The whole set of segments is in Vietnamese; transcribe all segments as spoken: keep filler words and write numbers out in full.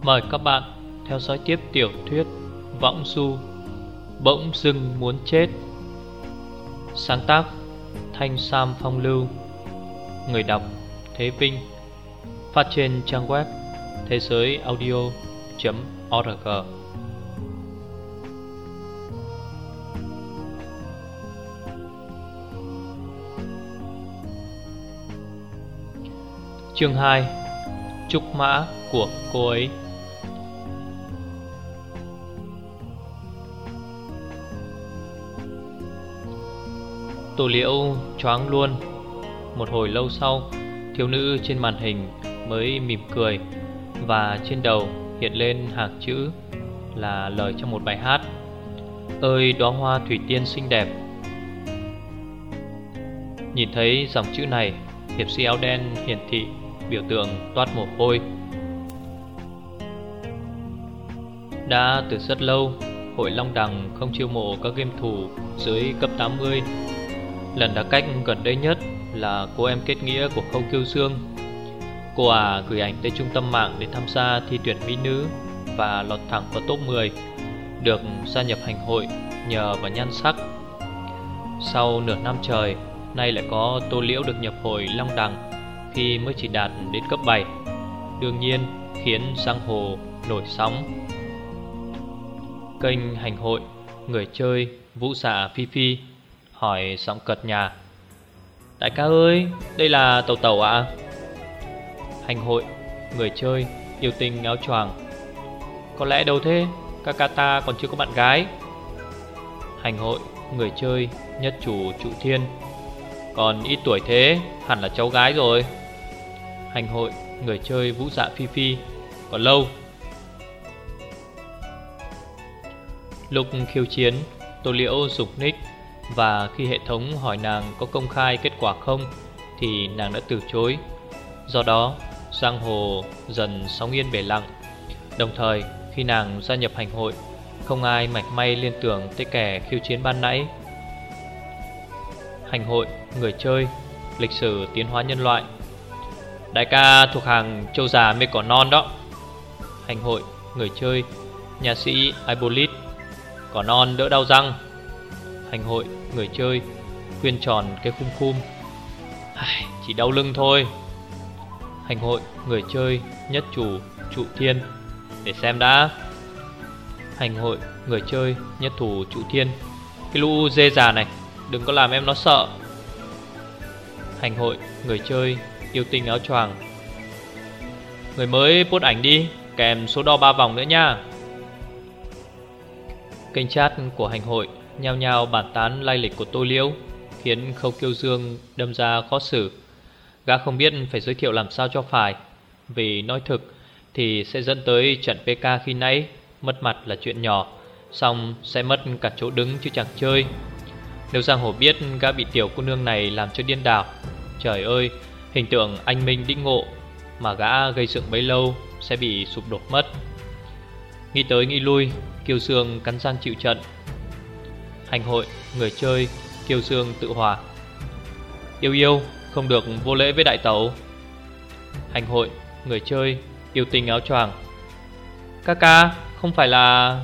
Mời các bạn theo dõi tiếp tiểu thuyết Võng Du Bỗng Dưng Muốn Chết. Sáng tác Thanh Sam Phong Lưu. Người đọc Thế Vinh. Phát trên trang web thế giới audio chấm org. Chương hai. Trúc mã của cô ấy. Tô Liễu choáng luôn. Một hồi lâu sau, thiếu nữ trên màn hình mới mỉm cười, và trên đầu hiện lên hàng chữ là lời trong một bài hát: Ơi đóa hoa thủy tiên xinh đẹp. Nhìn thấy dòng chữ này, hiệp sĩ áo đen hiển thị biểu tượng toát mồ hôi. Đã từ rất lâu, hội Long Đằng không chiêu mộ các game thủ dưới cấp tám mươi. Lần đá cách gần đây nhất là cô em kết nghĩa của Khâu Kiêu Dương. Cô à gửi ảnh tới trung tâm mạng để tham gia thi tuyển mỹ nữ và lọt thẳng vào top mười, được gia nhập hành hội nhờ vào nhan sắc. Sau nửa năm trời, nay lại có Tô Liễu được nhập hội Long Đằng khi mới chỉ đạt đến cấp bảy, đương nhiên khiến giang hồ nổi sóng. Kênh hành hội người chơi Vũ Dạ Phi Phi hỏi giọng cợt nhà: Đại ca ơi, đây là Tẩu Tẩu ạ? À? Hành hội người chơi yêu tinh áo choàng: Có lẽ đâu thế, ca ca ta còn chưa có bạn gái. Hành hội người chơi nhất chủ Trụ Thiên: Còn ít tuổi thế, hẳn là cháu gái rồi. Hành hội người chơi Vũ Dạ Phi Phi: Còn lâu. Lúc khiêu chiến, Tô Liễu dùng nick, và khi hệ thống hỏi nàng có công khai kết quả không thì nàng đã từ chối. Do đó, giang hồ dần sóng yên bể lặng. Đồng thời, khi nàng gia nhập hành hội, không ai mảy may liên tưởng tới kẻ khiêu chiến ban nãy. Hành hội người chơi lịch sử tiến hóa nhân loại: Đại ca thuộc hàng trâu già mê cỏ non đó. Hành hội người chơi nhà sĩ Ibolit: Cỏ non đỡ đau răng. Hành hội người chơi khuyên tròn cái khum khum: Chỉ đau lưng thôi. Hành hội người chơi nhất chủ Trụ Thiên: Để xem đã. Hành hội người chơi nhất thủ Trụ Thiên: Cái lũ dê già này, đừng có làm em nó sợ. Hành hội người chơi yêu tinh áo choàng: Người mới post ảnh đi, kèm số đo ba vòng nữa nha. Kênh chat của hành hội nhao nhao bàn tán lai lịch của Tô Liễu, khiến Khâu Kiêu Dương đâm ra khó xử. Gã không biết phải giới thiệu làm sao cho phải, vì nói thực thì sẽ dẫn tới trận pê ca khi nãy. Mất mặt là chuyện nhỏ, xong sẽ mất cả chỗ đứng chứ chẳng chơi. Nếu giang hồ biết gã bị tiểu cô nương này làm cho điên đảo, trời ơi, hình tượng anh minh đĩnh ngộ mà gã gây dựng bấy lâu sẽ bị sụp đổ mất. Nghĩ tới nghĩ lui, Kiêu Dương cắn răng chịu trận. Hành hội người chơi Kiêu Dương tự hòa: Yêu yêu, không được vô lễ với đại tẩu. Hành hội người chơi yêu tinh áo choàng: Ca ca, không phải là...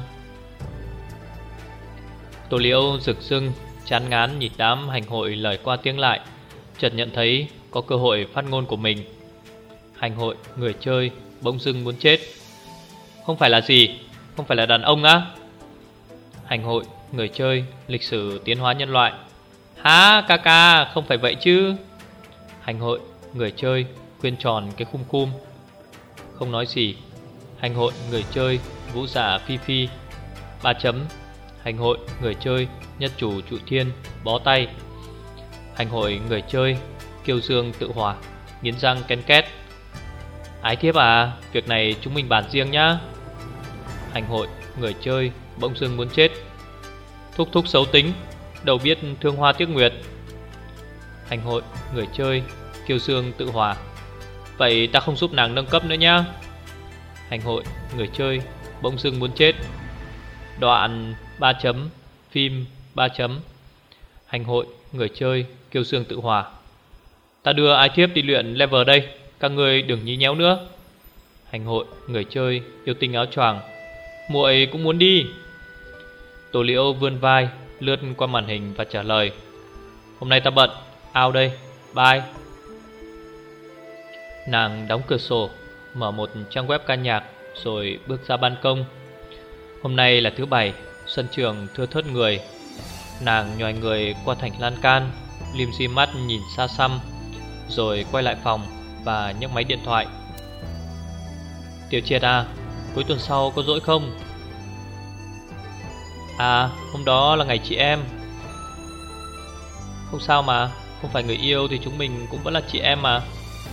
Tô Liễu rực rưng chán ngán nhìn đám hành hội lời qua tiếng lại, chợt nhận thấy có cơ hội phát ngôn của mình. Hành hội người chơi bỗng dưng muốn chết: Không phải là gì, không phải là đàn ông á? Hành hội người chơi lịch sử tiến hóa nhân loại: Hả ca ca, không phải vậy chứ? Hành hội người chơi khuyên tròn cái khum khum: Không nói gì. Hành hội người chơi Vũ Dạ Phi Phi: Ba chấm. Hành hội người chơi nhất chủ Trụ Thiên: Bó tay. Hành hội người chơi Kiêu Dương tự hòa nghiến răng ken két: Ái thiếp à, việc này chúng mình bàn riêng nhá. Hành hội người chơi bỗng dưng muốn chết: Thúc thúc xấu tính, đâu biết thương hoa tiếc nguyệt. Hành hội người chơi Kiêu Dương tự hòa: Vậy ta không giúp nàng nâng cấp nữa nhá. Hành hội người chơi bỗng dưng muốn chết: Đoạn ba chấm phim ba chấm. Hành hội người chơi Kiêu Dương tự hòa: Ta đưa ai thiếp đi luyện level đây, các người đừng nhí nhéo nữa. Hành hội, người chơi, yêu tinh áo choàng, muội cũng muốn đi. Tô Liễu vươn vai, lướt qua màn hình và trả lời: Hôm nay ta bận, out đây, bye. Nàng đóng cửa sổ, mở một trang web ca nhạc, rồi bước ra ban công. Hôm nay là thứ bảy, sân trường thưa thớt người. Nàng nhoài người qua thành lan can, lim di mắt nhìn xa xăm, rồi quay lại phòng và nhấc máy điện thoại. Tiểu Triệt à, cuối tuần sau có rỗi không? À, hôm đó là ngày chị em. Không sao mà, không phải người yêu thì chúng mình cũng vẫn là chị em mà.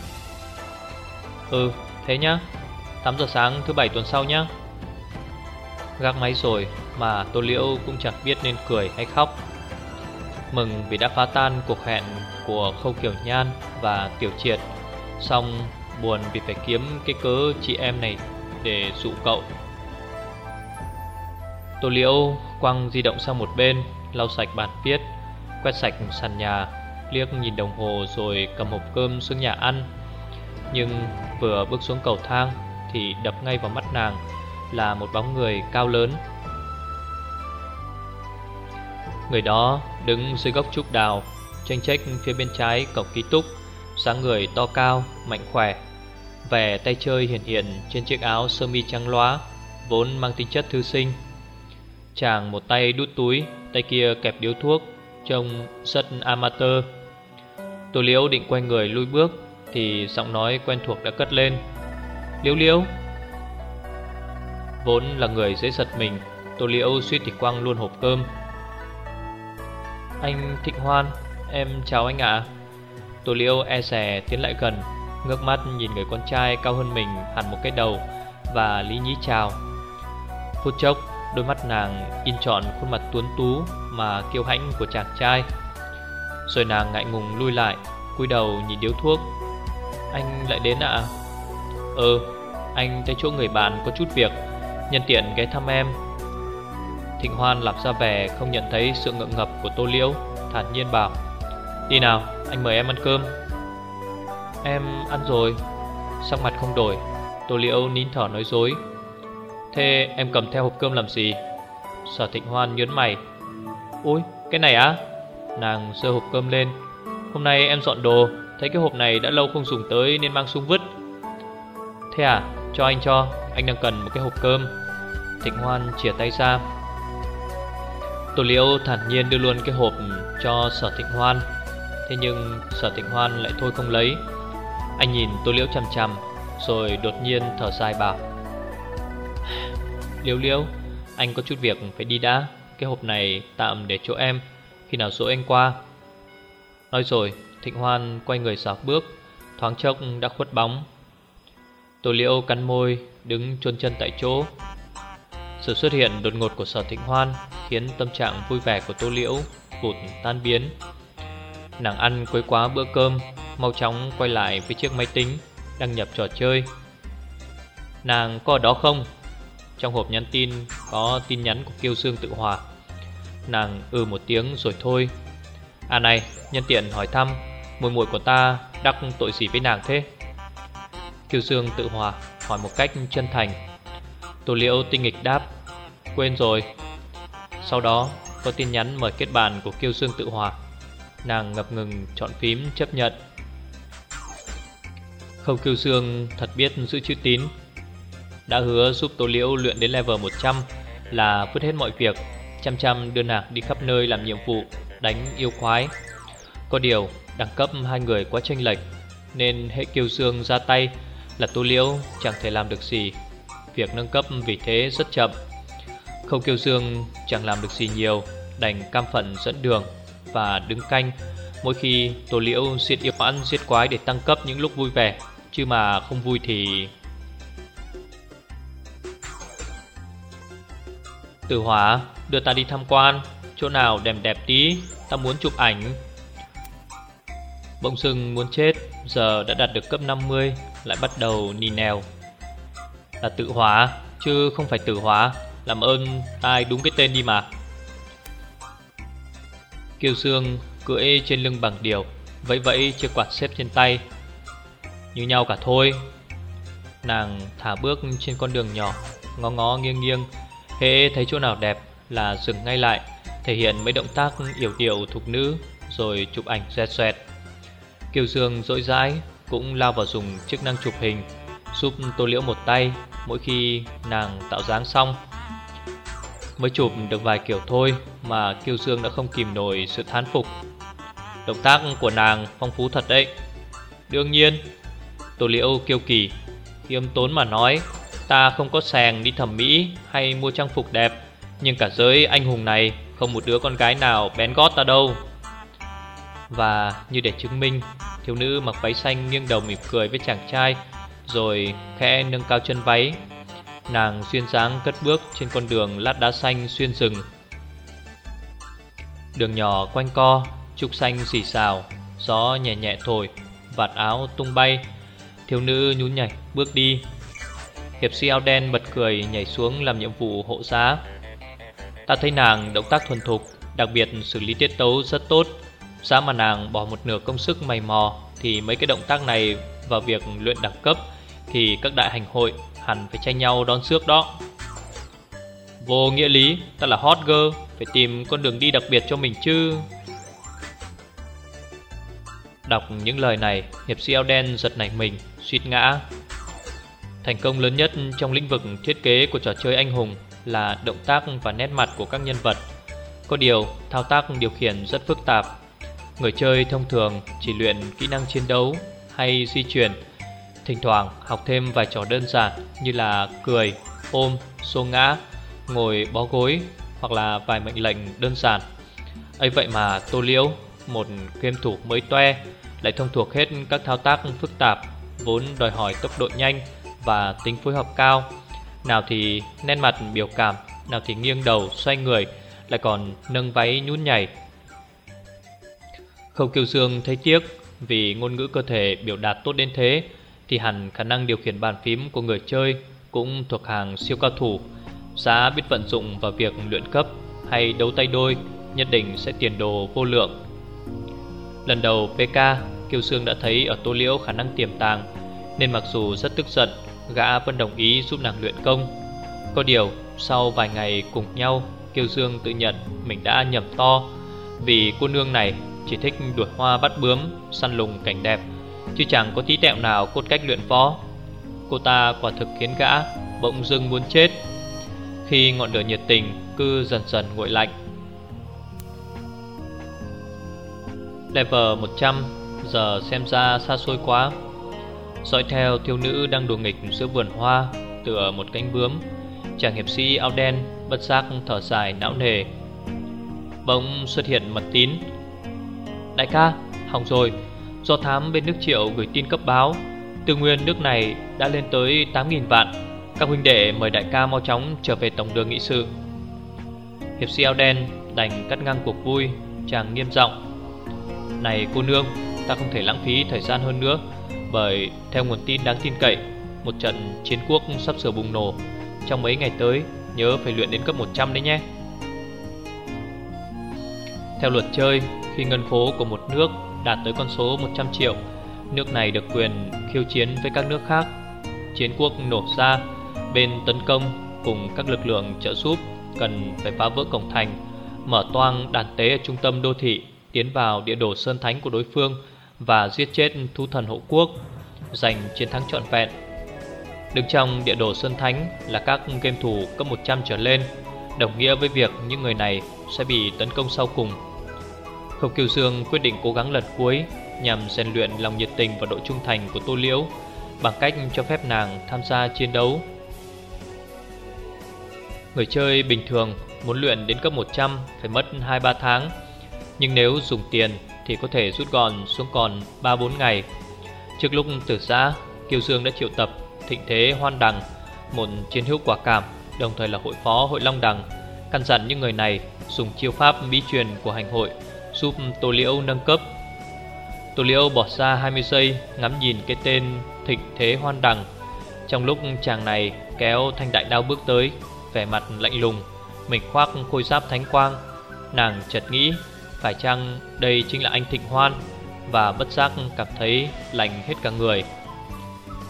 Ừ, thế nhá, tám giờ sáng thứ bảy tuần sau nhá. Gác máy rồi mà Tô Liễu cũng chẳng biết nên cười hay khóc. Mừng vì đã phá tan cuộc hẹn của Khâu Kiểu Nhan và Tiểu Triệt, xong buồn vì phải kiếm cái cớ chị em này để dụ cậu. Tô Liễu quăng di động sang một bên, lau sạch bàn viết, quét sạch sàn nhà, liếc nhìn đồng hồ rồi cầm hộp cơm xuống nhà ăn. Nhưng vừa bước xuống cầu thang thì đập ngay vào mắt nàng là một bóng người cao lớn. Người đó đứng dưới gốc trúc đào, chênh chếch phía bên trái cổng ký túc, dáng người to cao, mạnh khỏe. Vẻ tay chơi hiển hiện trên chiếc áo sơ mi trắng lóa, vốn mang tính chất thư sinh. Chàng một tay đút túi, tay kia kẹp điếu thuốc, trông rất amateur. Tô Liễu định quay người lui bước thì giọng nói quen thuộc đã cất lên: Liễu Liễu. Vốn là người dễ giật mình, Tô Liễu suýt thì quăng luôn hộp cơm. Anh Thịnh Hoan, em chào anh ạ. Tô Liễu e dè tiến lại gần, ngước mắt nhìn người con trai cao hơn mình hẳn một cái đầu và lý nhí chào. Phút chốc, đôi mắt nàng in trọn khuôn mặt tuấn tú mà kiêu hãnh của chàng trai. Rồi nàng ngại ngùng lui lại, cúi đầu nhìn điếu thuốc. Anh lại đến ạ? Ừ, anh tới chỗ người bạn có chút việc, nhân tiện ghé thăm em. Thịnh Hoan làm ra vẻ không nhận thấy sự ngượng ngập của Tô Liễu, thản nhiên bảo: Đi nào, anh mời em ăn cơm. Em ăn rồi. Sắc mặt không đổi, Tô Liễu nín thở nói dối: Thế em cầm theo hộp cơm làm gì? Sở Thịnh Hoan nhớn mày: Ôi, cái này á? Nàng giơ hộp cơm lên: Hôm nay em dọn đồ, thấy cái hộp này đã lâu không dùng tới nên mang xuống vứt. Thế à, cho anh cho, anh đang cần một cái hộp cơm. Thịnh Hoan chìa tay ra. Tô Liễu thản nhiên đưa luôn cái hộp cho Sở Thịnh Hoan. Thế nhưng Sở Thịnh Hoan lại thôi không lấy. Anh nhìn Tô Liễu chằm chằm, rồi đột nhiên thở dài bảo: Liễu Liễu, anh có chút việc phải đi đã. Cái hộp này tạm để chỗ em, khi nào dỗ anh qua. Nói rồi Thịnh Hoan quay người xảo bước, thoáng chốc đã khuất bóng. Tô Liễu cắn môi, đứng chôn chân tại chỗ. Sự xuất hiện đột ngột của Sở Thịnh Hoan khiến tâm trạng vui vẻ của Tô Liễu vụt tan biến. Nàng ăn quấy quá bữa cơm, mau chóng quay lại với chiếc máy tính đăng nhập trò chơi. Nàng có ở đó không? Trong hộp nhắn tin có tin nhắn của Kiêu Sương Tự Hòa. Nàng ừ một tiếng rồi thôi. À này, nhân tiện hỏi thăm, muội muội của ta đắc tội gì với nàng thế? Kiêu Sương Tự Hòa hỏi một cách chân thành. Tô Liễu tinh nghịch đáp: Quên rồi. Sau đó có tin nhắn mời kết bạn của Kiêu Sương Tự Hòa. Nàng ngập ngừng chọn phím chấp nhận. Khâu Kiêu Sương thật biết giữ chữ tín. Đã hứa giúp Tô Liễu luyện đến level một trăm là vứt hết mọi việc, chăm chăm đưa nàng đi khắp nơi làm nhiệm vụ đánh yêu quái. Có điều đẳng cấp hai người quá chênh lệch, nên hệ Kiêu Sương ra tay là Tô Liễu chẳng thể làm được gì. Việc nâng cấp vì thế rất chậm. Khâu Kiêu Sương chẳng làm được gì nhiều, đành cam phận dẫn đường và đứng canh mỗi khi Tô Liễu giết yêu oán giết quái để tăng cấp những lúc vui vẻ. Chứ mà không vui thì... Tử Hỏa, đưa ta đi tham quan, chỗ nào đẹp đẹp tí, ta muốn chụp ảnh. Bỗng dưng muốn chết, giờ đã đạt được cấp năm mươi, lại bắt đầu nì nèo. Là Tự Hỏa, chứ không phải Tử Hỏa, làm ơn tai đúng cái tên đi mà. Kiêu Sương cưỡi trên lưng bằng điều, vẫy vẫy chiếc quạt xếp trên tay. Như nhau cả thôi. Nàng thả bước trên con đường nhỏ, ngó ngó nghiêng nghiêng, hễ thấy chỗ nào đẹp là dừng ngay lại, thể hiện mấy động tác yểu điệu thục nữ, rồi chụp ảnh xoẹt xoẹt. Kiều Dương dỗi dãi cũng lao vào dùng chức năng chụp hình, giúp Tô Liễu một tay mỗi khi nàng tạo dáng xong. Mới chụp được vài kiểu thôi mà Kiều Dương đã không kìm nổi sự thán phục. Động tác của nàng phong phú thật đấy. Đương nhiên, Tô Liễu kiêu kỳ, khiêm tốn mà nói, ta không có sèng đi thẩm mỹ hay mua trang phục đẹp, nhưng cả giới anh hùng này không một đứa con gái nào bén gót ta đâu. Và như để chứng minh, thiếu nữ mặc váy xanh nghiêng đầu mỉm cười với chàng trai, rồi khẽ nâng cao chân váy. Nàng duyên dáng cất bước trên con đường lát đá xanh xuyên rừng. Đường nhỏ quanh co, trúc xanh xì xào, gió nhẹ nhẹ thổi, vạt áo tung bay. Thiếu nữ nhún nhảy bước đi. Hiệp sĩ áo đen bật cười nhảy xuống làm nhiệm vụ hộ giá. Ta thấy nàng động tác thuần thục, đặc biệt xử lý tiết tấu rất tốt. Giá mà nàng bỏ một nửa công sức mày mò, thì mấy cái động tác này vào việc luyện đẳng cấp thì các đại hành hội hẳn phải tranh nhau đón xước đó. Vô nghĩa lý, ta là hot girl, phải tìm con đường đi đặc biệt cho mình chứ. Đọc những lời này, hiệp sĩ áo đen giật nảy mình, suýt ngã. Thành công lớn nhất trong lĩnh vực thiết kế của trò chơi anh hùng là động tác và nét mặt của các nhân vật. Có điều, thao tác điều khiển rất phức tạp. Người chơi thông thường chỉ luyện kỹ năng chiến đấu hay di chuyển, thỉnh thoảng học thêm vài trò đơn giản như là cười, ôm, xô ngã, ngồi bó gối hoặc là vài mệnh lệnh đơn giản. ấy vậy mà Tô Liễu, một game thủ mới toe, lại thông thuộc hết các thao tác phức tạp vốn đòi hỏi tốc độ nhanh và tính phối hợp cao. Nào thì nét mặt biểu cảm, nào thì nghiêng đầu xoay người, lại còn nâng váy nhún nhảy. Khâu Kiều Dương thấy tiếc, vì ngôn ngữ cơ thể biểu đạt tốt đến thế thì hẳn khả năng điều khiển bàn phím của người chơi cũng thuộc hàng siêu cao thủ. Giá biết vận dụng vào việc luyện cấp hay đấu tay đôi, nhất định sẽ tiền đồ vô lượng. Lần đầu pê ca, Kiều Dương đã thấy ở Tô Liễu khả năng tiềm tàng, nên mặc dù rất tức giận, gã vẫn đồng ý giúp nàng luyện công. Có điều, sau vài ngày cùng nhau, Kiều Dương tự nhận mình đã nhầm to, vì cô nương này chỉ thích đuổi hoa bắt bướm, săn lùng cảnh đẹp, chứ chẳng có tí tẹo nào cốt cách luyện võ. Cô ta quả thực khiến gã bỗng dưng muốn chết, khi ngọn lửa nhiệt tình cứ dần dần nguội lạnh. Level một trăm giờ xem ra xa xôi quá. Dõi theo thiếu nữ đang đùa nghịch giữa vườn hoa, tựa một cánh bướm, chàng hiệp sĩ áo đen bất giác thở dài não nề. Bỗng xuất hiện mật tín. Đại ca, hỏng rồi, do thám bên nước Triệu gửi tin cấp báo, tư nguyên nước này đã lên tới tám nghìn vạn. Các huynh đệ mời đại ca mau chóng trở về tổng đường nghị sự. Hiệp sĩ áo đen đành cắt ngang cuộc vui, chàng nghiêm giọng. Này cô nương, ta không thể lãng phí thời gian hơn nữa, bởi theo nguồn tin đáng tin cậy, một trận chiến quốc sắp sửa bùng nổ. Trong mấy ngày tới, nhớ phải luyện đến cấp một trăm đấy nhé. Theo luật chơi, khi ngân khố của một nước đạt tới con số một trăm triệu, nước này được quyền khiêu chiến với các nước khác. Chiến quốc nổ ra, bên tấn công cùng các lực lượng trợ giúp cần phải phá vỡ cổng thành, mở toang đàn tế ở trung tâm đô thị, tiến vào địa đồ sơn thánh của đối phương và giết chết thú thần hộ quốc, giành chiến thắng trọn vẹn. Đứng trong địa đồ sơn thánh là các game thủ cấp một trăm trở lên, đồng nghĩa với việc những người này sẽ bị tấn công sau cùng. Khâu Kiều Dương quyết định cố gắng lần cuối nhằm rèn luyện lòng nhiệt tình và độ trung thành của Tô Liễu bằng cách cho phép nàng tham gia chiến đấu. Người chơi bình thường muốn luyện đến cấp một trăm phải mất hai ba tháng, nhưng nếu dùng tiền thì có thể rút gọn xuống còn ba bốn ngày. Trước lúc tử giã, Kiều Dương đã triệu tập Thịnh Thế Hoan Đằng, một chiến hữu quả cảm, đồng thời là hội phó hội Long Đằng, căn dặn những người này dùng chiêu pháp bí truyền của hành hội giúp Tô Liễu nâng cấp. Tô Liễu bỏ ra hai mươi giây ngắm nhìn cái tên Thịnh Thế Hoan Đằng. Trong lúc chàng này kéo thanh đại đao bước tới, vẻ mặt lạnh lùng, mình khoác khôi giáp thánh quang, nàng chợt nghĩ phải chăng đây chính là anh Thịnh Hoan, và bất giác cảm thấy lạnh hết cả người.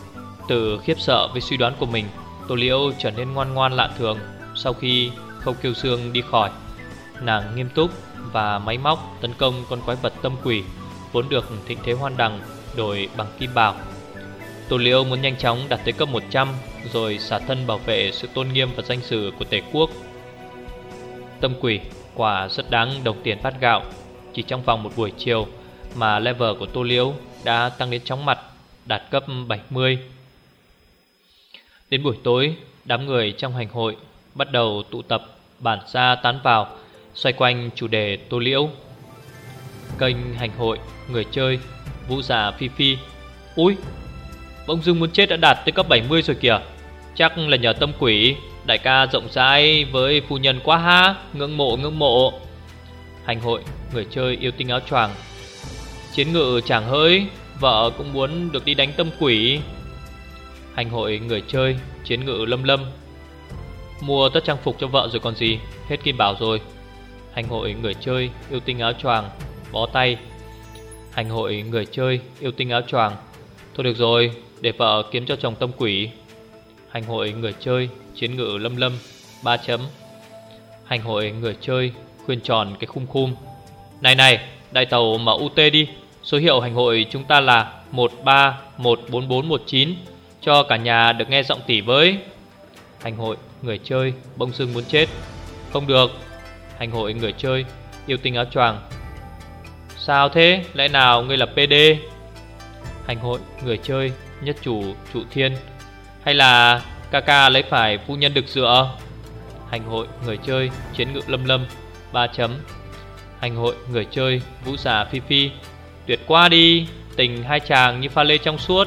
Từ khiếp sợ với suy đoán của mình, Tô Liễu trở nên ngoan ngoan lạ thường. Sau khi Khâu Kiêu Xương đi khỏi, nàng nghiêm túc và máy móc tấn công con quái vật tâm quỷ vốn được Thịnh Thế Hoan Đằng đổi bằng kim bảo. Tô Liễu muốn nhanh chóng đạt tới cấp một trăm rồi xả thân bảo vệ sự tôn nghiêm và danh dự của Tề quốc. Tâm quỷ quả rất đáng đồng tiền bát gạo. Chỉ trong vòng một buổi chiều mà level của Tô Liễu đã tăng đến chóng mặt, đạt cấp bảy mươi. Đến buổi tối, đám người trong hành hội bắt đầu tụ tập, bản ra tán vào, xoay quanh chủ đề Tô Liễu. Kênh hành hội, người chơi, Vũ Giả Phi Phi. Úi, bỗng dưng muốn chết đã đạt tới cấp bảy mươi rồi kìa. Chắc là nhờ tâm quỷ. Đại ca rộng rãi với phu nhân quá ha. Ngưỡng mộ ngưỡng mộ. Hành hội, người chơi yêu tinh áo choàng. Chiến ngự chàng hỡi, vợ cũng muốn được đi đánh tâm quỷ. Hành hội, người chơi, chiến ngự lâm lâm. Mua tất trang phục cho vợ rồi còn gì, hết kim bảo rồi. Hành hội, người chơi yêu tinh áo choàng, bó tay. Hành hội, người chơi yêu tinh áo choàng. Thôi được rồi, để vợ kiếm cho chồng tâm quỷ. Hành hội, người chơi chiến ngự lâm lâm, ba chấm. Hành hội, người chơi khuyên tròn cái khung khum. Này này, đại tàu mở u tê đi. Số hiệu hành hội chúng ta là một ba một bốn bốn một chín. Cho cả nhà được nghe giọng tỷ với. Hành hội, người chơi bỗng dưng muốn chết. Không được. Hành hội, người chơi yêu tinh áo choàng. Sao thế, lẽ nào ngươi là pê đê? Hành hội, người chơi nhất chủ trụ thiên. Hay là ca ca lấy phải phu nhân được dựa? Hành hội, người chơi chiến ngự lâm lâm, ba chấm. Hành hội, người chơi Vũ Giả Phi Phi. Tuyệt quá đi, tình hai chàng như pha lê trong suốt.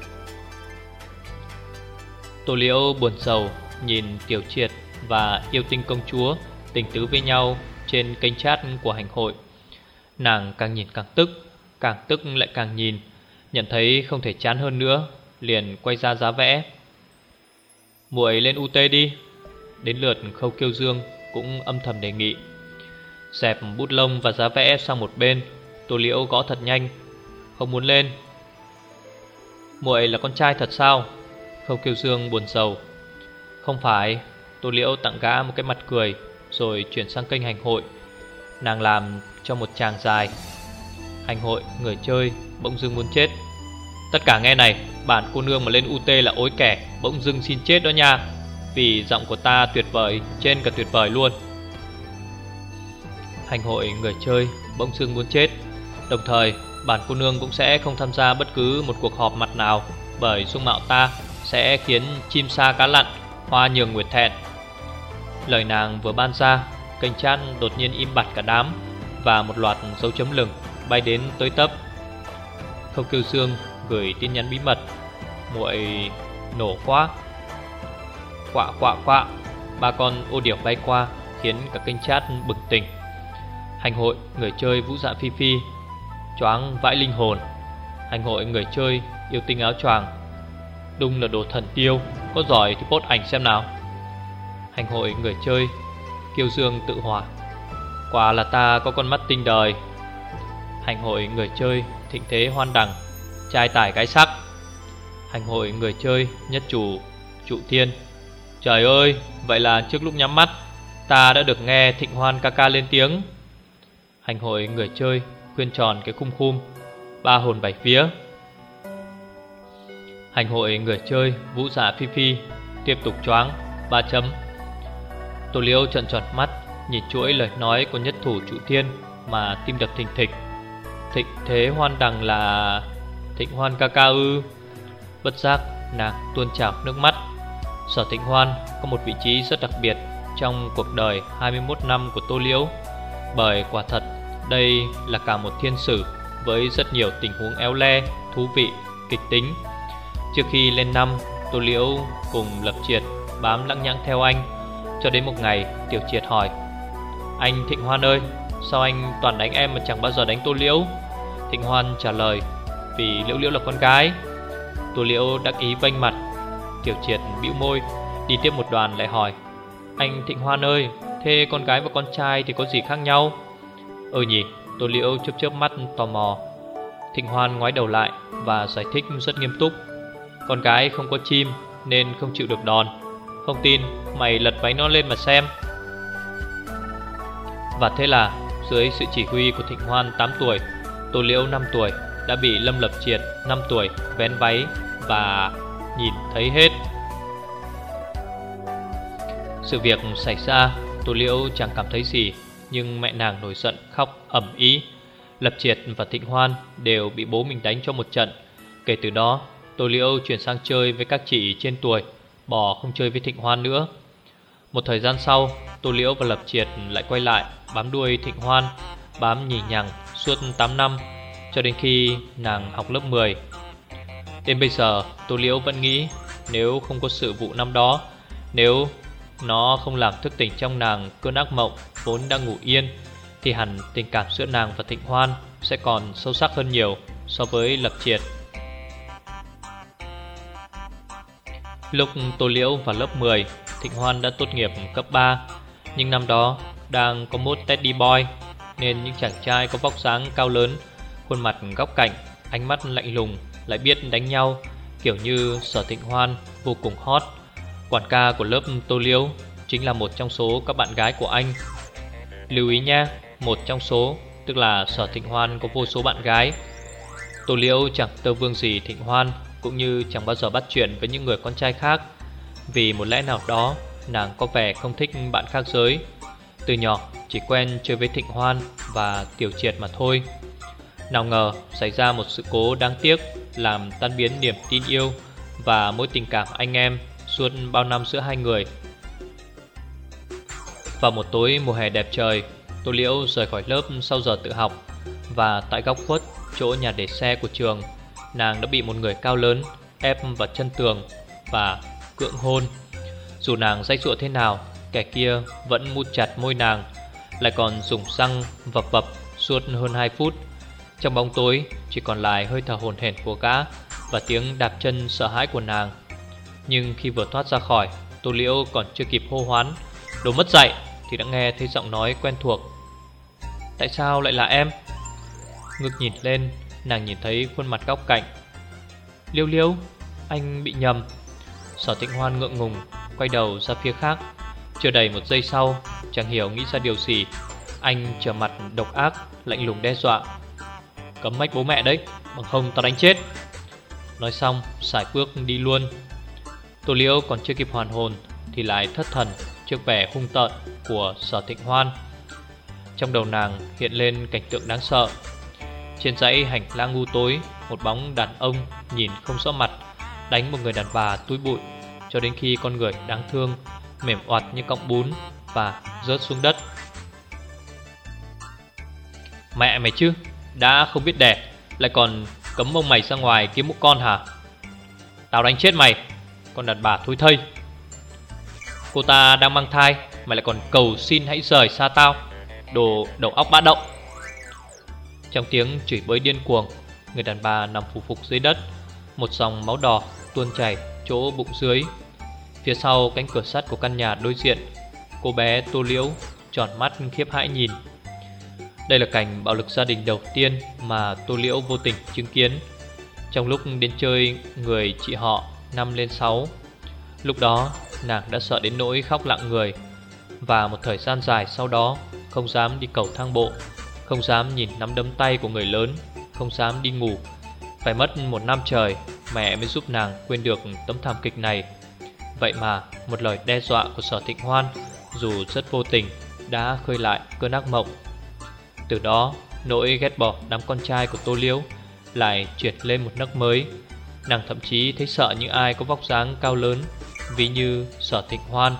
Tô Liễu buồn sầu nhìn Tiểu Triệt và yêu tinh công chúa tình tứ với nhau trên kênh chat của hành hội. Nàng càng nhìn càng tức, càng tức lại càng nhìn. Nhận thấy không thể chán hơn nữa, liền quay ra giá vẽ. Muội lên u tê đi. Đến lượt Khâu Kiêu Dương cũng âm thầm đề nghị. Dẹp bút lông và giá vẽ sang một bên, Tô Liễu gõ thật nhanh. Không muốn lên. Muội là con trai thật sao? Khâu Kiêu Dương buồn sầu. Không phải. Tô Liễu tặng gã một cái mặt cười, rồi chuyển sang kênh hành hội. Nàng làm cho một tràng dài. Hành hội, người chơi bỗng dưng muốn chết. Tất cả nghe này, bản cô nương mà lên u tê là ối kẻ, bỗng dưng xin chết đó nha. Vì giọng của ta tuyệt vời, trên cả tuyệt vời luôn. Hành hội, người chơi bỗng dưng muốn chết. Đồng thời, bản cô nương cũng sẽ không tham gia bất cứ một cuộc họp mặt nào, bởi dung mạo ta sẽ khiến chim sa cá lặn, hoa nhường nguyệt thẹn. Lời nàng vừa ban ra, kênh chat đột nhiên im bặt cả đám, và một loạt dấu chấm lửng bay đến tới tấp. Khâu Kiêu Dương gửi tin nhắn bí mật. Muội nổ quá. Quạ quạ quạ. Ba con ô điểu bay qua, khiến cả kênh chat bừng tỉnh. Hành hội, người chơi Vũ Dạ Phi Phi. Choáng vãi linh hồn. Hành hội, người chơi yêu tinh áo choàng. Đúng là đồ thần tiêu, có giỏi thì post ảnh xem nào. Hành hội, người chơi Kiêu Dương tự hỏa. Quả là ta có con mắt tinh đời. Hành hội, người chơi Thịnh Thế Hoan Đằng. Trai tải cái sắc. Hành hội, người chơi nhất chủ trụ thiên. Trời ơi, vậy là trước lúc nhắm mắt ta đã được nghe Thịnh Hoan ca ca lên tiếng. Hành hội, người chơi khuyên tròn cái khum khum. Ba hồn bảy vía. Hành hội, người chơi Vũ Giả Phi Phi. Tiếp tục choáng, ba chấm. Tô Liễu trợn tròn mắt, nhìn chuỗi lời nói của nhất thủ trụ thiên mà tim đập thình thịch. Thịnh Thế Hoan Đằng là Thịnh Hoan ca ca ư? Bất giác nàng tuôn trào nước mắt. Sở Thịnh Hoan có một vị trí rất đặc biệt trong cuộc đời hai mươi mốt năm của Tô Liễu, bởi quả thật đây là cả một thiên sử với rất nhiều tình huống éo le, thú vị, kịch tính. Trước khi lên năm, Tô Liễu cùng Lập Triệt bám lăng nhăng theo anh, cho đến một ngày Tiểu Triệt hỏi: Anh Thịnh Hoan ơi, sao anh toàn đánh em mà chẳng bao giờ đánh Tô Liễu? Thịnh Hoan trả lời: Vì Liễu Liễu là con gái. Tô Liễu đắc ý vênh mặt. Tiểu Triệt bĩu môi, đi tiếp một đoàn lại hỏi: Anh Thịnh Hoan ơi, thế con gái và con trai thì có gì khác nhau? Ừ nhỉ. Tô Liễu chớp chớp mắt tò mò. Thịnh Hoan ngoái đầu lại và giải thích rất nghiêm túc: Con gái không có chim nên không chịu được đòn. Không tin mày lật váy nó lên mà xem. Và thế là dưới sự chỉ huy của Thịnh Hoan tám tuổi, Tô Liễu năm tuổi đã bị Lâm Lập Triệt năm tuổi vén váy và nhìn thấy hết. Sự việc xảy ra, Tô Liễu chẳng cảm thấy gì, nhưng mẹ nàng nổi giận khóc ầm ĩ. Lập Triệt và Thịnh Hoan đều bị bố mình đánh cho một trận. Kể từ đó, Tô Liễu chuyển sang chơi với các chị trên tuổi, bỏ không chơi với Thịnh Hoan nữa. Một thời gian sau, Tô Liễu và Lập Triệt lại quay lại bám đuôi Thịnh Hoan, bám nhì nhằng suốt tám năm, cho đến khi nàng học lớp mười. Đến bây giờ, Tô Liễu vẫn nghĩ nếu không có sự vụ năm đó, nếu nó không làm thức tỉnh trong nàng cơn ác mộng vốn đang ngủ yên, thì hẳn tình cảm giữa nàng và Thịnh Hoan sẽ còn sâu sắc hơn nhiều so với Lập Triệt. Lúc Tô Liễu vào lớp mười, Thịnh Hoan đã tốt nghiệp cấp ba. Nhưng năm đó đang có mốt Teddy Boy, nên những chàng trai có vóc dáng cao lớn, khuôn mặt góc cạnh, ánh mắt lạnh lùng lại biết đánh nhau, kiểu như Sở Thịnh Hoan vô cùng hot. Quản ca của lớp Tô Liễu chính là một trong số các bạn gái của anh. Lưu ý nha, một trong số, tức là Sở Thịnh Hoan có vô số bạn gái. Tô Liễu chẳng tơ vương gì Thịnh Hoan, cũng như chẳng bao giờ bắt chuyện với những người con trai khác. Vì một lẽ nào đó, nàng có vẻ không thích bạn khác giới. Từ nhỏ chỉ quen chơi với Thịnh Hoan và Tiểu Triệt mà thôi. Nào ngờ xảy ra một sự cố đáng tiếc, làm tan biến niềm tin yêu và mối tình cảm anh em suốt bao năm giữa hai người. Vào một tối mùa hè đẹp trời, Tô Liễu rời khỏi lớp sau giờ tự học, và tại góc khuất chỗ nhà để xe của trường, nàng đã bị một người cao lớn ép vào chân tường và cưỡng hôn. Dù nàng giãy giụa thế nào, kẻ kia vẫn mút chặt môi nàng, lại còn dùng răng vập vập suốt hơn hai phút. Trong bóng tối chỉ còn lại hơi thở hổn hển của gã và tiếng đạp chân sợ hãi của nàng. Nhưng khi vừa thoát ra khỏi, Tô Liễu còn chưa kịp hô hoán "Đồ mất dạy" thì đã nghe thấy giọng nói quen thuộc. "Tại sao lại là em?" Ngước nhìn lên, nàng nhìn thấy khuôn mặt góc cạnh. "Liễu Liễu, anh bị nhầm." Sở Thịnh Hoan ngượng ngùng quay đầu ra phía khác. Chưa đầy một giây sau, chẳng hiểu nghĩ ra điều gì, anh trở mặt độc ác, lạnh lùng đe dọa: "Cấm mách bố mẹ đấy, bằng không tao đánh chết." Nói xong sải bước đi luôn. Tô Liễu còn chưa kịp hoàn hồn thì lại thất thần trước vẻ hung tợn của Sở Thịnh Hoan. Trong đầu nàng hiện lên cảnh tượng đáng sợ. Trên dãy hành lang u tối, một bóng đàn ông nhìn không rõ mặt đánh một người đàn bà túi bụi, cho đến khi con người đáng thương mềm oặt như cọng bún và rớt xuống đất. "Mẹ mày chứ, đã không biết đẻ lại còn cấm ông mày ra ngoài kiếm mụ con hả? Tao đánh chết mày, con đàn bà thối thây. Cô ta đang mang thai, mày lại còn cầu xin hãy rời xa tao, đồ đầu óc bã động." Trong tiếng chửi bới điên cuồng, người đàn bà nằm phù phục dưới đất, một dòng máu đỏ tuôn chảy chỗ bụng dưới. Phía sau cánh cửa sắt của căn nhà đối diện, cô bé Tô Liễu tròn mắt khiếp hãi nhìn. Đây là cảnh bạo lực gia đình đầu tiên mà Tô Liễu vô tình chứng kiến trong lúc đến chơi người chị họ năm lên sáu. Lúc đó nàng đã sợ đến nỗi khóc lặng người, và một thời gian dài sau đó không dám đi cầu thang bộ, không dám nhìn nắm đấm tay của người lớn, không dám đi ngủ. Phải mất một năm trời mẹ mới giúp nàng quên được tấm thảm kịch này. Vậy mà một lời đe dọa của Sở Thịnh Hoan, dù rất vô tình, đã khơi lại cơn ác mộng. Từ đó nỗi ghét bỏ đám con trai của Tô Liễu lại chuyển lên một nấc mới. Nàng thậm chí thấy sợ những ai có vóc dáng cao lớn, ví như Sở Thịnh Hoan.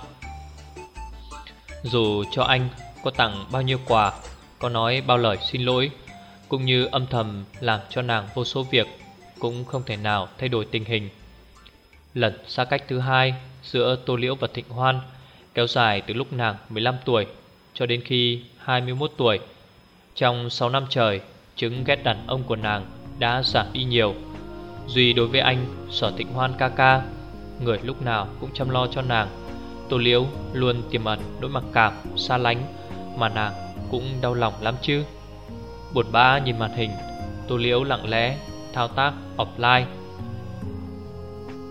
Dù cho anh có tặng bao nhiêu quà, có nói bao lời xin lỗi, cũng như âm thầm làm cho nàng vô số việc, cũng không thể nào thay đổi tình hình. Lần xa cách thứ hai giữa Tô Liễu và Thịnh Hoan kéo dài từ lúc nàng mười lăm tuổi cho đến khi hai mươi mốt tuổi. Trong sáu năm trời, chứng ghét đàn ông của nàng đã giảm đi nhiều. Duy đối với anh Sở Thịnh Hoan ca ca, người lúc nào cũng chăm lo cho nàng, Tô Liễu luôn tiềm ẩn nỗi mặc cảm, xa lánh, mà nàng cũng đau lòng lắm chứ. Buồn bã nhìn màn hình, Tô Liễu lặng lẽ thao tác offline.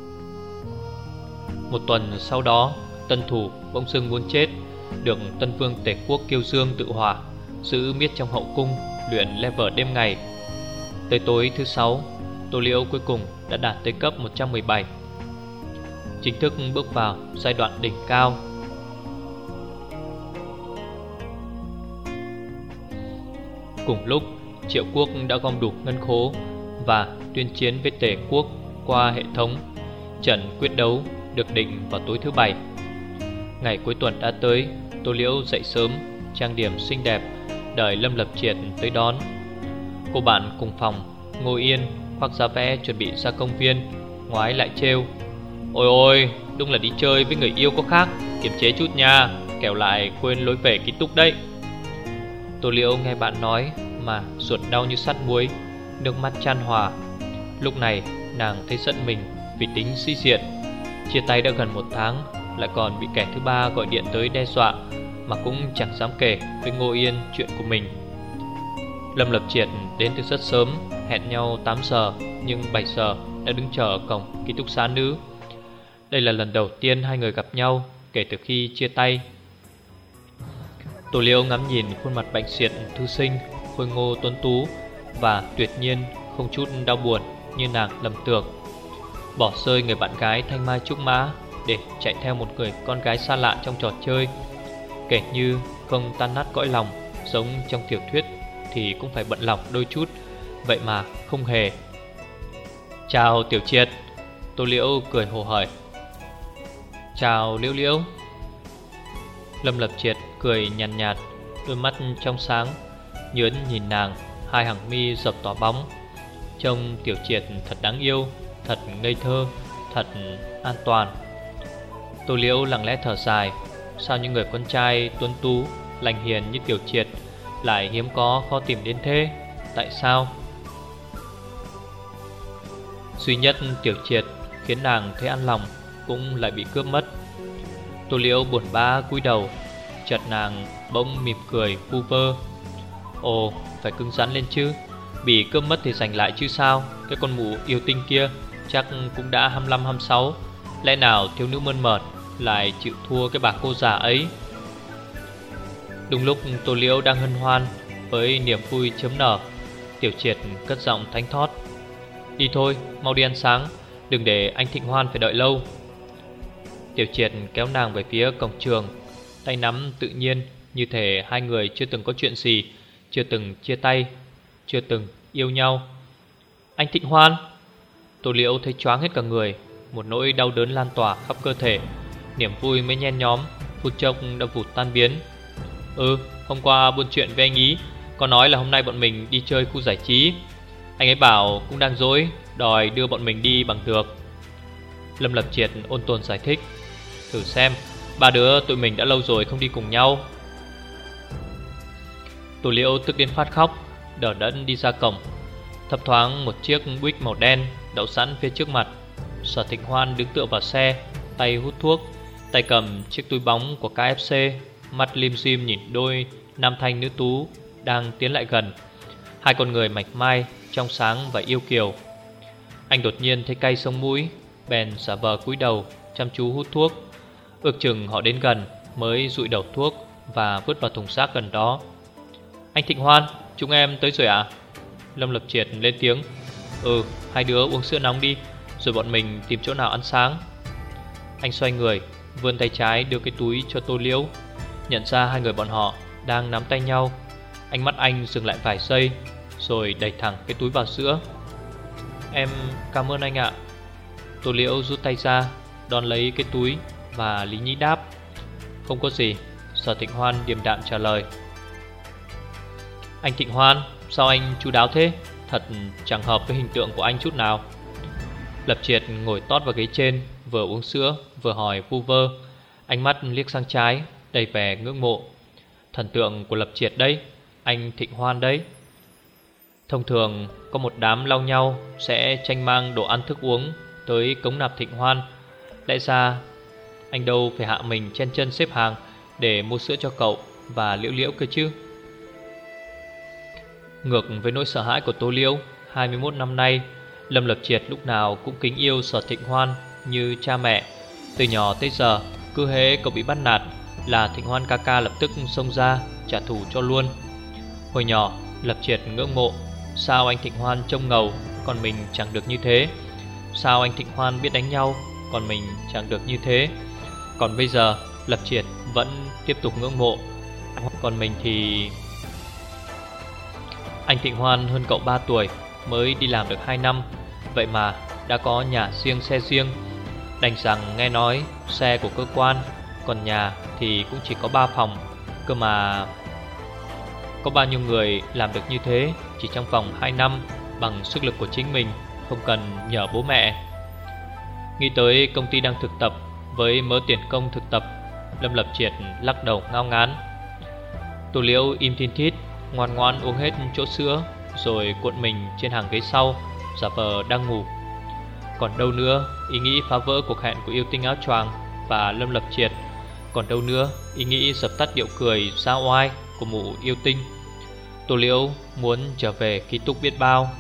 Một tuần sau đó, tân thủ bỗng dưng muốn chết, được tân vương Tề quốc Kiêu Dương tự hỏa, giữ miết trong hậu cung, luyện level đêm ngày. Tới tối thứ sáu, Tô Liễu cuối cùng đã đạt tới cấp một trăm mười bảy, chính thức bước vào giai đoạn đỉnh cao. Cùng lúc, Triệu quốc đã gom đủ ngân khố và tuyên chiến với Tề quốc qua hệ thống. Trận quyết đấu được định vào tối thứ bảy. Ngày cuối tuần đã tới, Tô Liễu dậy sớm, trang điểm xinh đẹp, đợi Lâm Lập Triệt tới đón. Cô bạn cùng phòng, Ngô Yên, khoác giá vẽ chuẩn bị ra công viên, ngoái lại trêu: "Ôi ôi, đúng là đi chơi với người yêu có khác, kiềm chế chút nha, kẻo lại quên lối về ký túc đấy." Tô Liễu nghe bạn nói mà ruột đau như sắt muối, nước mắt chan hòa. Lúc này nàng thấy giận mình vì tính sĩ diện. Chia tay đã gần một tháng, lại còn bị kẻ thứ ba gọi điện tới đe dọa, mà cũng chẳng dám kể với Ngô Yên chuyện của mình. Lâm Lập Triệt đến từ rất sớm, hẹn nhau tám giờ, nhưng bảy giờ đã đứng chờ ở cổng ký túc xá nữ. Đây là lần đầu tiên hai người gặp nhau kể từ khi chia tay. Tô Liễu ngắm nhìn khuôn mặt bệnh xiệt thư sinh, khôi ngô tuấn tú và tuyệt nhiên không chút đau buồn như nàng lầm tưởng. Bỏ rơi người bạn gái thanh mai trúc mã để chạy theo một người con gái xa lạ trong trò chơi, kể như không tan nát cõi lòng giống trong tiểu thuyết thì cũng phải bận lòng đôi chút. Vậy mà không hề. "Chào Tiểu Triệt." Tô Liễu cười hồ hởi. "Chào Liễu Liễu." Lâm Lập Triệt cười nhàn nhạt, nhạt, đôi mắt trong sáng nhớn nhìn nàng, hai hàng mi dập tỏa bóng. Trông Tiểu Triệt thật đáng yêu, thật ngây thơ, thật an toàn. Tô Liễu lặng lẽ thở dài. Sao những người con trai tuấn tú, lành hiền như Tiểu Triệt lại hiếm có, khó tìm đến thế? Tại sao? Duy nhất Tiểu Triệt khiến nàng thấy an lòng cũng lại bị cướp mất. Tô Liễu buồn bã cúi đầu, chợt nàng bỗng mỉm cười vu vơ: "Ồ, phải cứng rắn lên chứ, bị cướp mất thì giành lại chứ sao? Cái con mụ yêu tinh kia chắc cũng đã hai mươi lăm hai mươi sáu, lẽ nào thiếu nữ mơn mởn lại chịu thua cái bà cô già ấy?" Đúng lúc Tô Liễu đang hân hoan với niềm vui chớm nở, Tiểu Triệt cất giọng thánh thót: "Đi thôi, mau đi ăn sáng, đừng để anh Thịnh Hoan phải đợi lâu." Tiểu Triệt kéo nàng về phía cổng trường, tay nắm tự nhiên, như thể hai người chưa từng có chuyện gì, chưa từng chia tay, chưa từng yêu nhau. "Anh Thịnh Hoan!" Tô Liễu thấy choáng hết cả người, một nỗi đau đớn lan tỏa khắp cơ thể. Niềm vui mới nhen nhóm, phút chốc đã vụt tan biến. "Ừ, hôm qua buôn chuyện với anh ý, có nói là hôm nay bọn mình đi chơi khu giải trí. Anh ấy bảo cũng đang dỗi, đòi đưa bọn mình đi bằng được." Lâm Lập Triệt ôn tồn giải thích: "Thử xem, ba đứa tụi mình đã lâu rồi không đi cùng nhau." Tô Liễu tức đến phát khóc, đờ đẫn đi ra cổng. Thấp thoáng một chiếc Buick màu đen đậu sẵn phía trước mặt. Sở Thịnh Hoan đứng tựa vào xe, tay hút thuốc, tay cầm chiếc túi bóng của ca ép xê, mắt lim dim nhìn đôi nam thanh nữ tú đang tiến lại gần. Hai con người mảnh mai, trong sáng và yêu kiều. Anh đột nhiên thấy cay sống mũi, bèn giả vờ cúi đầu chăm chú hút thuốc. Ước chừng họ đến gần mới dụi đầu thuốc và vứt vào thùng rác gần đó. "Anh Thịnh Hoan, chúng em tới rồi ạ?" Lâm Lập Triệt lên tiếng. "Ừ, hai đứa uống sữa nóng đi, rồi bọn mình tìm chỗ nào ăn sáng." Anh xoay người, vươn tay trái đưa cái túi cho Tô Liễu. Nhận ra hai người bọn họ đang nắm tay nhau, ánh mắt anh dừng lại vài giây, rồi đẩy thẳng cái túi vào sữa. "Em cảm ơn anh ạ." Tô Liễu rút tay ra, đón lấy cái túi và lý nhí đáp: "Không có gì." Sở Thịnh Hoan điềm đạm trả lời: "Anh Thịnh Hoan, sao anh chu đáo thế? Thật chẳng hợp với hình tượng của anh chút nào." Lập Triệt ngồi tót vào ghế trên, vừa uống sữa vừa hỏi vu vơ, ánh mắt liếc sang trái đầy vẻ ngưỡng mộ. Thần tượng của Lập Triệt đấy, anh Thịnh Hoan đấy. Thông thường có một đám lau nhau sẽ tranh mang đồ ăn thức uống tới cống nạp Thịnh Hoan. Lẽ ra anh đâu phải hạ mình chen chân xếp hàng để mua sữa cho cậu và Liễu Liễu cơ chứ. Ngược với nỗi sợ hãi của Tô Liễu, hai mươi mốt năm nay Lâm Lập Triệt lúc nào cũng kính yêu Sở Thịnh Hoan như cha mẹ. Từ nhỏ tới giờ, cứ hễ cậu bị bắt nạt là Thịnh Hoan ca ca lập tức xông ra trả thù cho luôn. Hồi nhỏ, Lập Triệt ngưỡng mộ, sao anh Thịnh Hoan trông ngầu, còn mình chẳng được như thế. Sao anh Thịnh Hoan biết đánh nhau, còn mình chẳng được như thế. Còn bây giờ, Lập Triệt vẫn tiếp tục ngưỡng mộ, còn mình thì... Anh Thịnh Hoan hơn cậu ba tuổi, mới đi làm được hai năm, vậy mà đã có nhà riêng xe riêng. Đành rằng nghe nói xe của cơ quan, còn nhà thì cũng chỉ có ba phòng. Cơ mà có bao nhiêu người làm được như thế chỉ trong vòng hai năm bằng sức lực của chính mình, không cần nhờ bố mẹ. Nghĩ tới công ty đang thực tập với mớ tiền công thực tập, Lâm Lập Triệt lắc đầu ngao ngán. Tô Liễu im thiên thít, ngoan ngoan uống hết chỗ sữa, rồi cuộn mình trên hàng ghế sau, giả vờ đang ngủ. Còn đâu nữa ý nghĩ phá vỡ cuộc hẹn của yêu tinh áo choàng và Lâm Lập Triệt. Còn đâu nữa ý nghĩ dập tắt điệu cười ra oai của mụ yêu tinh. Tô Liễu muốn trở về ký túc biết bao.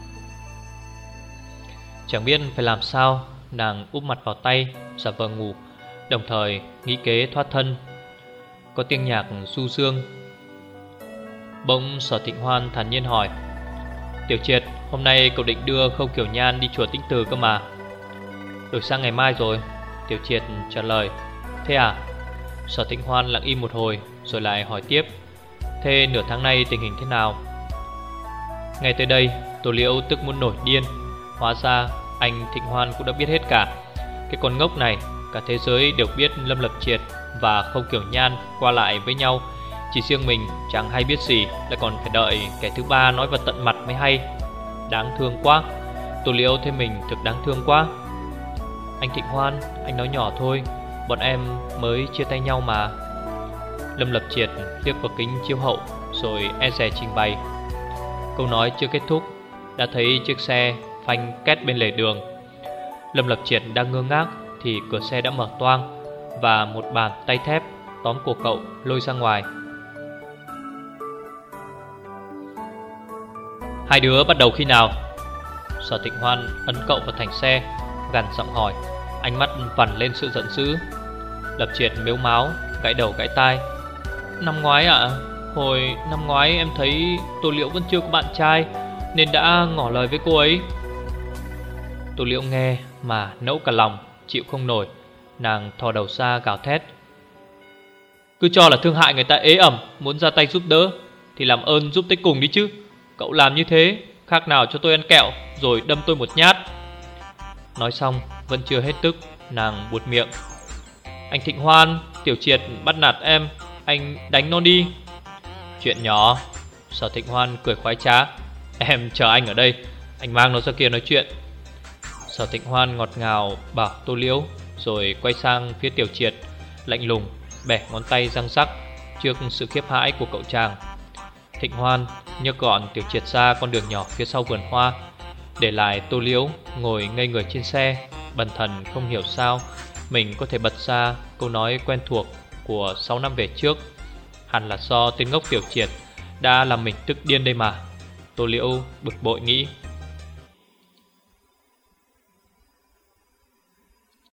Chẳng biết phải làm sao, nàng úp mặt vào tay, giả vờ ngủ, đồng thời nghĩ kế thoát thân. Có tiếng nhạc du dương. Bỗng Sở Thịnh Hoan thản nhiên hỏi: Tiểu Triệt, hôm nay cậu định đưa Khâu Kiểu Nhan đi chùa Tĩnh Từ cơ mà. Đổi sang ngày mai rồi, Tiểu Triệt trả lời. Thế à? Sở Thịnh Hoan lặng im một hồi rồi lại hỏi tiếp: Thế nửa tháng nay tình hình thế nào? Ngay tới đây, Tô Liễu tức muốn nổi điên. Hóa ra anh Thịnh Hoan cũng đã biết hết cả. Cái con ngốc này, cả thế giới đều biết Lâm Lập Triệt và Khâu Kiểu Nhan qua lại với nhau, chỉ riêng mình chẳng hay biết gì, lại còn phải đợi kẻ thứ ba nói vào tận mặt mới hay. Đáng thương quá. Tô Liễu thấy mình thực đáng thương quá. Anh Thịnh Hoan, anh nói nhỏ thôi, bọn em mới chia tay nhau mà. Lâm Lập Triệt liếc vào kính chiếu hậu rồi e dè trình bày. Câu nói chưa kết thúc đã thấy chiếc xe phanh két bên lề đường. Lâm Lập Triệt đang ngơ ngác thì cửa xe đã mở toang và một bàn tay thép tóm cổ cậu lôi ra ngoài. Hai đứa bắt đầu khi nào? Sở Thịnh Hoan ấn cậu vào thành xe, gằn giọng hỏi, ánh mắt vằn lên sự giận dữ. Lập Triệt mếu máo, gãi đầu gãi tai. Năm ngoái ạ, à? Hồi năm ngoái em thấy Tô Liễu vẫn chưa có bạn trai nên đã ngỏ lời với cô ấy. Tô Liễu nghe mà nẫu cả lòng, chịu không nổi. Nàng thò đầu ra gào thét: Cứ cho là thương hại người ta ế ẩm, muốn ra tay giúp đỡ thì làm ơn giúp tới cùng đi chứ. Cậu làm như thế khác nào cho tôi ăn kẹo rồi đâm tôi một nhát. Nói xong vẫn chưa hết tức, nàng buột miệng: Anh Thịnh Hoan, Tiểu Triệt bắt nạt em, anh đánh nó đi. Chuyện nhỏ. Sở Thịnh Hoan cười khoái trá: Em chờ anh ở đây, anh mang nó ra kia nói chuyện. Sở Thịnh Hoan ngọt ngào bảo Tô Liễu, rồi quay sang phía Tiểu Triệt, lạnh lùng bẻ ngón tay răng rắc trước sự khiếp hãi của cậu chàng. Thịnh Hoan nhấc gọn Tiểu Triệt ra con đường nhỏ phía sau vườn hoa, để lại Tô Liễu ngồi ngây người trên xe, bần thần không hiểu sao mình có thể bật ra câu nói quen thuộc của sáu năm về trước. Hẳn là do tên ngốc Tiểu Triệt đã làm mình tức điên đây mà. Tô Liễu bực bội nghĩ.